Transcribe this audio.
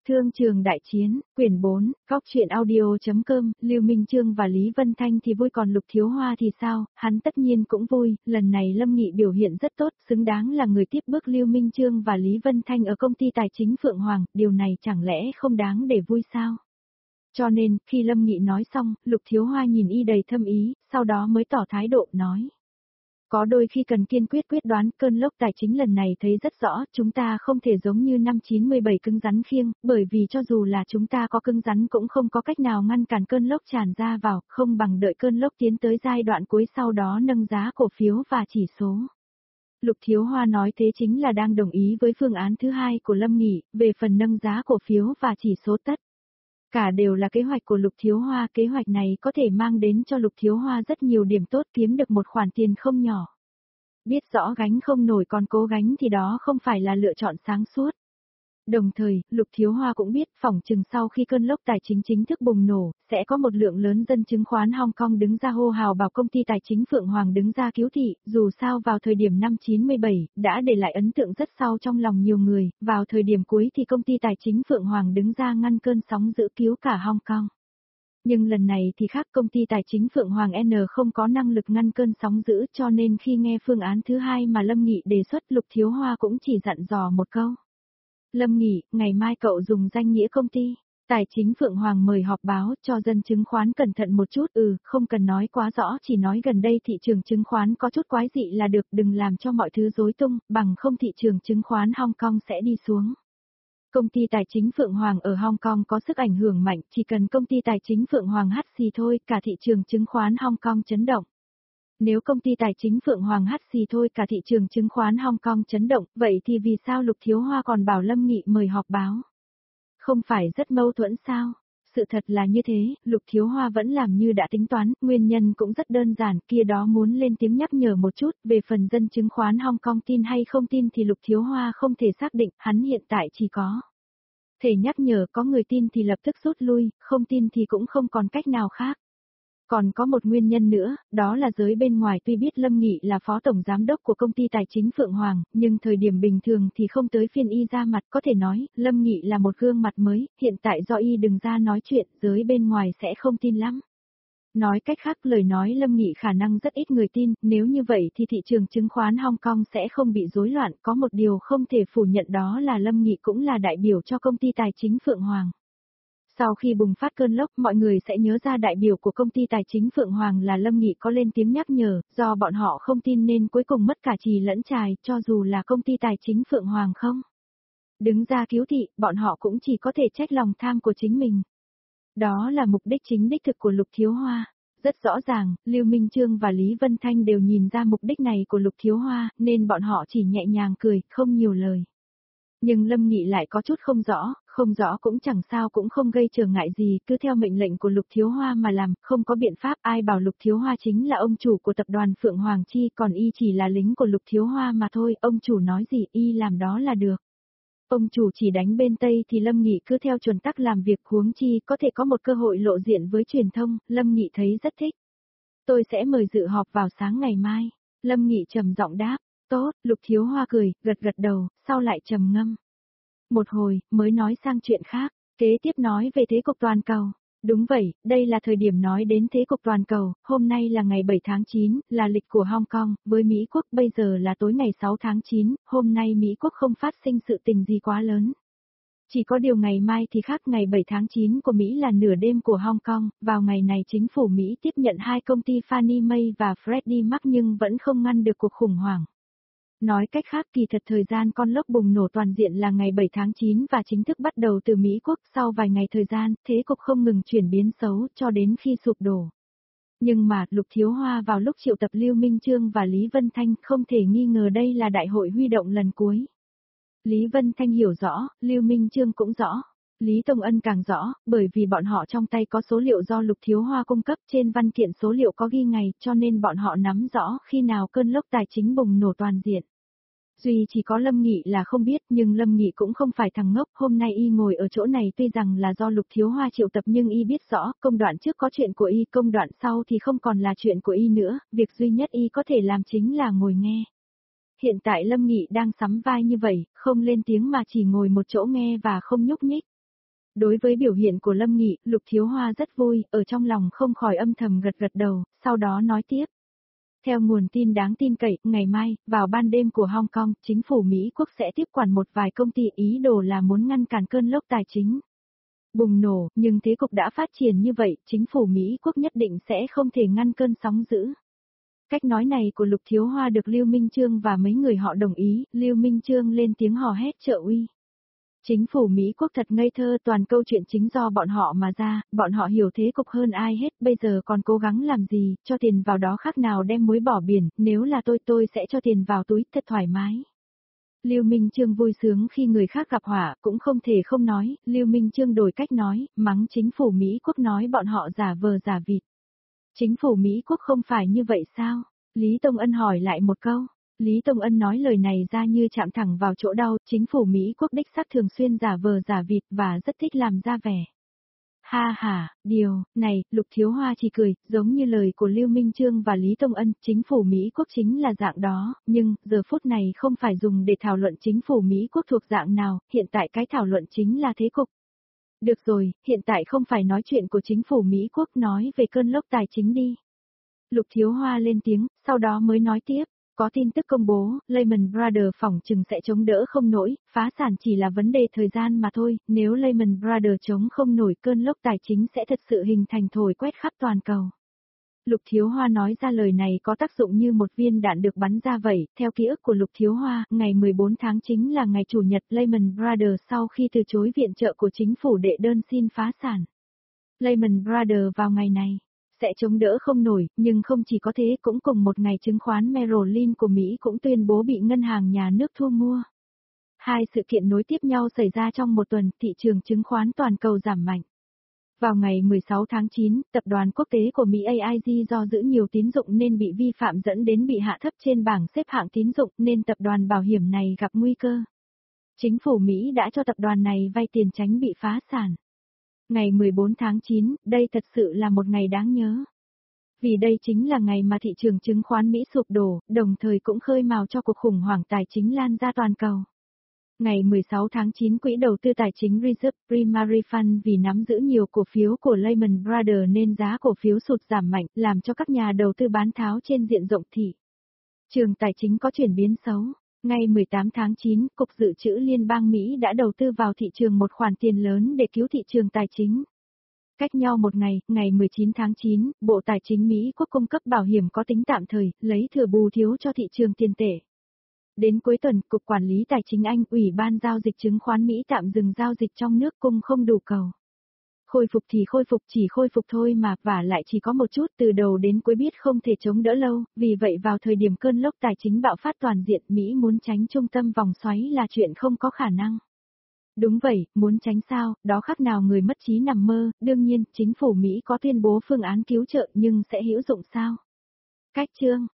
Thương trường đại chiến, quyển 4, góc truyện audio.com, Lưu Minh Chương và Lý Vân Thanh thì vui còn Lục Thiếu Hoa thì sao, hắn tất nhiên cũng vui, lần này Lâm Nghị biểu hiện rất tốt, xứng đáng là người tiếp bước Lưu Minh Chương và Lý Vân Thanh ở công ty tài chính Phượng Hoàng, điều này chẳng lẽ không đáng để vui sao? Cho nên, khi Lâm Nghị nói xong, Lục Thiếu Hoa nhìn y đầy thâm ý, sau đó mới tỏ thái độ, nói. Có đôi khi cần kiên quyết quyết đoán, cơn lốc tài chính lần này thấy rất rõ, chúng ta không thể giống như năm 97 cứng rắn khiêng, bởi vì cho dù là chúng ta có cứng rắn cũng không có cách nào ngăn cản cơn lốc tràn ra vào, không bằng đợi cơn lốc tiến tới giai đoạn cuối sau đó nâng giá cổ phiếu và chỉ số. Lục Thiếu Hoa nói thế chính là đang đồng ý với phương án thứ hai của Lâm Nghị, về phần nâng giá cổ phiếu và chỉ số tất. Cả đều là kế hoạch của Lục Thiếu Hoa, kế hoạch này có thể mang đến cho Lục Thiếu Hoa rất nhiều điểm tốt, kiếm được một khoản tiền không nhỏ. Biết rõ gánh không nổi còn cố gánh thì đó không phải là lựa chọn sáng suốt. Đồng thời, Lục Thiếu Hoa cũng biết phỏng chừng sau khi cơn lốc tài chính chính thức bùng nổ, sẽ có một lượng lớn dân chứng khoán Hong Kong đứng ra hô hào bảo công ty tài chính Phượng Hoàng đứng ra cứu thị, dù sao vào thời điểm năm 97, đã để lại ấn tượng rất sâu trong lòng nhiều người, vào thời điểm cuối thì công ty tài chính Phượng Hoàng đứng ra ngăn cơn sóng dữ cứu cả Hong Kong. Nhưng lần này thì khác, công ty tài chính Phượng Hoàng N không có năng lực ngăn cơn sóng dữ, cho nên khi nghe phương án thứ hai mà Lâm Nghị đề xuất, Lục Thiếu Hoa cũng chỉ dặn dò một câu. Lâm Nghị, ngày mai cậu dùng danh nghĩa công ty tài chính Phượng Hoàng mời họp báo cho dân chứng khoán cẩn thận một chút, không cần nói quá rõ, chỉ nói gần đây thị trường chứng khoán có chút quái dị là được, đừng làm cho mọi thứ rối tung, bằng không thị trường chứng khoán Hong Kong sẽ đi xuống. Công ty tài chính Phượng Hoàng ở Hong Kong có sức ảnh hưởng mạnh, chỉ cần công ty tài chính Phượng Hoàng hắt xì thôi, cả thị trường chứng khoán Hong Kong chấn động. Nếu công ty tài chính Phượng Hoàng hắt xì thôi cả thị trường chứng khoán Hong Kong chấn động, vậy thì vì sao Lục Thiếu Hoa còn bảo Lâm Nghị mời họp báo? Không phải rất mâu thuẫn sao? Sự thật là như thế, Lục Thiếu Hoa vẫn làm như đã tính toán, nguyên nhân cũng rất đơn giản, kia đó muốn lên tiếng nhắc nhở một chút, về phần dân chứng khoán Hong Kong tin hay không tin thì Lục Thiếu Hoa không thể xác định, hắn hiện tại chỉ có thể nhắc nhở, có người tin thì lập tức rút lui, không tin thì cũng không còn cách nào khác. Còn có một nguyên nhân nữa, đó là giới bên ngoài tuy biết Lâm Nghị là phó tổng giám đốc của công ty tài chính Phượng Hoàng, nhưng thời điểm bình thường thì không tới phiên y ra mặt, có thể nói, Lâm Nghị là một gương mặt mới, hiện tại do y đừng ra nói chuyện, giới bên ngoài sẽ không tin lắm. Nói cách khác, lời nói Lâm Nghị khả năng rất ít người tin, nếu như vậy thì thị trường chứng khoán Hong Kong sẽ không bị rối loạn, có một điều không thể phủ nhận đó là Lâm Nghị cũng là đại biểu cho công ty tài chính Phượng Hoàng. Sau khi bùng phát cơn lốc, mọi người sẽ nhớ ra đại biểu của công ty tài chính Phượng Hoàng là Lâm Nghị có lên tiếng nhắc nhở, do bọn họ không tin nên cuối cùng mất cả trì lẫn trài, cho dù là công ty tài chính Phượng Hoàng không đứng ra cứu thị, bọn họ cũng chỉ có thể trách lòng tham của chính mình. Đó là mục đích chính đích thực của Lục Thiếu Hoa. Rất rõ ràng, Lưu Minh Chương và Lý Vân Thanh đều nhìn ra mục đích này của Lục Thiếu Hoa, nên bọn họ chỉ nhẹ nhàng cười, không nhiều lời. Nhưng Lâm Nghị lại có chút không rõ cũng chẳng sao, cũng không gây trở ngại gì, cứ theo mệnh lệnh của Lục Thiếu Hoa mà làm, không có biện pháp, ai bảo Lục Thiếu Hoa chính là ông chủ của tập đoàn Phượng Hoàng Chi, còn y chỉ là lính của Lục Thiếu Hoa mà thôi, ông chủ nói gì y làm đó là được. Ông chủ chỉ đánh bên Tây thì Lâm Nghị cứ theo chuẩn tắc làm việc, huống chi có thể có một cơ hội lộ diện với truyền thông, Lâm Nghị thấy rất thích. Tôi sẽ mời dự họp vào sáng ngày mai. Lâm Nghị trầm giọng đáp. Tốt, Lục Thiếu Hoa cười, gật đầu, sau lại trầm ngâm. Một hồi, mới nói sang chuyện khác, kế tiếp nói về thế cục toàn cầu. Đúng vậy, đây là thời điểm nói đến thế cục toàn cầu, hôm nay là ngày 7 tháng 9, là lịch của Hong Kong, với Mỹ Quốc bây giờ là tối ngày 6 tháng 9, hôm nay Mỹ Quốc không phát sinh sự tình gì quá lớn. Chỉ có điều ngày mai thì khác, ngày 7 tháng 9 của Mỹ là nửa đêm của Hong Kong, vào ngày này chính phủ Mỹ tiếp nhận hai công ty Fannie Mae và Freddie Mac nhưng vẫn không ngăn được cuộc khủng hoảng. Nói cách khác, kỳ thật thời gian con lốc bùng nổ toàn diện là ngày 7 tháng 9 và chính thức bắt đầu từ Mỹ Quốc, sau vài ngày thời gian, thế cục không ngừng chuyển biến xấu cho đến khi sụp đổ. Nhưng mà, Lục Thiếu Hoa vào lúc triệu tập Lưu Minh Chương và Lý Vân Thanh không thể nghi ngờ đây là đại hội huy động lần cuối. Lý Vân Thanh hiểu rõ, Lưu Minh Chương cũng rõ. Lý Tông Ân càng rõ, bởi vì bọn họ trong tay có số liệu do Lục Thiếu Hoa cung cấp, trên văn kiện số liệu có ghi ngày, cho nên bọn họ nắm rõ khi nào cơn lốc tài chính bùng nổ toàn diện. Duy chỉ có Lâm Nghị là không biết, nhưng Lâm Nghị cũng không phải thằng ngốc, hôm nay y ngồi ở chỗ này tuy rằng là do Lục Thiếu Hoa triệu tập nhưng y biết rõ, công đoạn trước có chuyện của y, công đoạn sau thì không còn là chuyện của y nữa, việc duy nhất y có thể làm chính là ngồi nghe. Hiện tại Lâm Nghị đang sắm vai như vậy, không lên tiếng mà chỉ ngồi một chỗ nghe và không nhúc nhích. Đối với biểu hiện của Lâm Nghị, Lục Thiếu Hoa rất vui, ở trong lòng không khỏi âm thầm gật gật đầu, sau đó nói tiếp. Theo nguồn tin đáng tin cậy, ngày mai, vào ban đêm của Hong Kong, chính phủ Mỹ quốc sẽ tiếp quản một vài công ty, ý đồ là muốn ngăn cản cơn lốc tài chính bùng nổ, nhưng thế cục đã phát triển như vậy, chính phủ Mỹ quốc nhất định sẽ không thể ngăn cơn sóng dữ. Cách nói này của Lục Thiếu Hoa được Lưu Minh Chương và mấy người họ đồng ý, Lưu Minh Chương lên tiếng hò hét trợ uy. Chính phủ Mỹ quốc thật ngây thơ, toàn câu chuyện chính do bọn họ mà ra, bọn họ hiểu thế cục hơn ai hết, bây giờ còn cố gắng làm gì, cho tiền vào đó khác nào đem muối bỏ biển, nếu là tôi sẽ cho tiền vào túi, thật thoải mái. Lưu Minh Chương vui sướng khi người khác gặp họa, cũng không thể không nói, Lưu Minh Chương đổi cách nói, mắng chính phủ Mỹ quốc nói bọn họ giả vờ giả vịt. Chính phủ Mỹ quốc không phải như vậy sao? Lý Tông Ân hỏi lại một câu. Lý Tông Ân nói lời này ra như chạm thẳng vào chỗ đau, chính phủ Mỹ quốc đích xác thường xuyên giả vờ giả vịt và rất thích làm ra vẻ. Ha ha, này, Lục Thiếu Hoa chỉ cười, giống như lời của Lưu Minh Chương và Lý Tông Ân, chính phủ Mỹ quốc chính là dạng đó, nhưng, giờ phút này không phải dùng để thảo luận chính phủ Mỹ quốc thuộc dạng nào, hiện tại cái thảo luận chính là thế cục. Được rồi, hiện tại không phải nói chuyện của chính phủ Mỹ quốc, nói về cơn lốc tài chính đi. Lục Thiếu Hoa lên tiếng, sau đó mới nói tiếp. Có tin tức công bố, Lehman Brothers phỏng chừng sẽ chống đỡ không nổi, phá sản chỉ là vấn đề thời gian mà thôi, nếu Lehman Brothers chống không nổi cơn lốc tài chính sẽ thật sự hình thành thổi quét khắp toàn cầu. Lục Thiếu Hoa nói ra lời này có tác dụng như một viên đạn được bắn ra vậy, theo ký ức của Lục Thiếu Hoa, ngày 14 tháng chính là ngày Chủ nhật Lehman Brothers sau khi từ chối viện trợ của chính phủ đệ đơn xin phá sản. Lehman Brothers vào ngày này sẽ chống đỡ không nổi, nhưng không chỉ có thế, cũng cùng một ngày chứng khoán Merrill Lynch của Mỹ cũng tuyên bố bị ngân hàng nhà nước thu mua. Hai sự kiện nối tiếp nhau xảy ra trong một tuần, thị trường chứng khoán toàn cầu giảm mạnh. Vào ngày 16 tháng 9, tập đoàn quốc tế của Mỹ AIG do giữ nhiều tín dụng nên bị vi phạm dẫn đến bị hạ thấp trên bảng xếp hạng tín dụng nên tập đoàn bảo hiểm này gặp nguy cơ. Chính phủ Mỹ đã cho tập đoàn này vay tiền tránh bị phá sản. Ngày 14 tháng 9, đây thật sự là một ngày đáng nhớ. Vì đây chính là ngày mà thị trường chứng khoán Mỹ sụp đổ, đồng thời cũng khơi mào cho cuộc khủng hoảng tài chính lan ra toàn cầu. Ngày 16 tháng 9, quỹ đầu tư tài chính Reserve Primary Fund vì nắm giữ nhiều cổ phiếu của Lehman Brothers nên giá cổ phiếu sụt giảm mạnh, làm cho các nhà đầu tư bán tháo trên diện rộng thị trường tài chính có chuyển biến xấu. Ngày 18 tháng 9, Cục Dự trữ Liên bang Mỹ đã đầu tư vào thị trường một khoản tiền lớn để cứu thị trường tài chính. Cách nhau một ngày, ngày 19 tháng 9, Bộ Tài chính Mỹ quốc cung cấp bảo hiểm có tính tạm thời, lấy thừa bù thiếu cho thị trường tiền tệ. Đến cuối tuần, Cục Quản lý Tài chính Anh, Ủy ban Giao dịch chứng khoán Mỹ tạm dừng giao dịch trong nước cung không đủ cầu. Khôi phục thì khôi phục, chỉ khôi phục thôi mà, và lại chỉ có một chút, từ đầu đến cuối biết không thể chống đỡ lâu, vì vậy vào thời điểm cơn lốc tài chính bạo phát toàn diện, Mỹ muốn tránh trung tâm vòng xoáy là chuyện không có khả năng. Đúng vậy, muốn tránh sao, đó khác nào người mất trí nằm mơ, đương nhiên, chính phủ Mỹ có tuyên bố phương án cứu trợ nhưng sẽ hữu dụng sao? Cách chương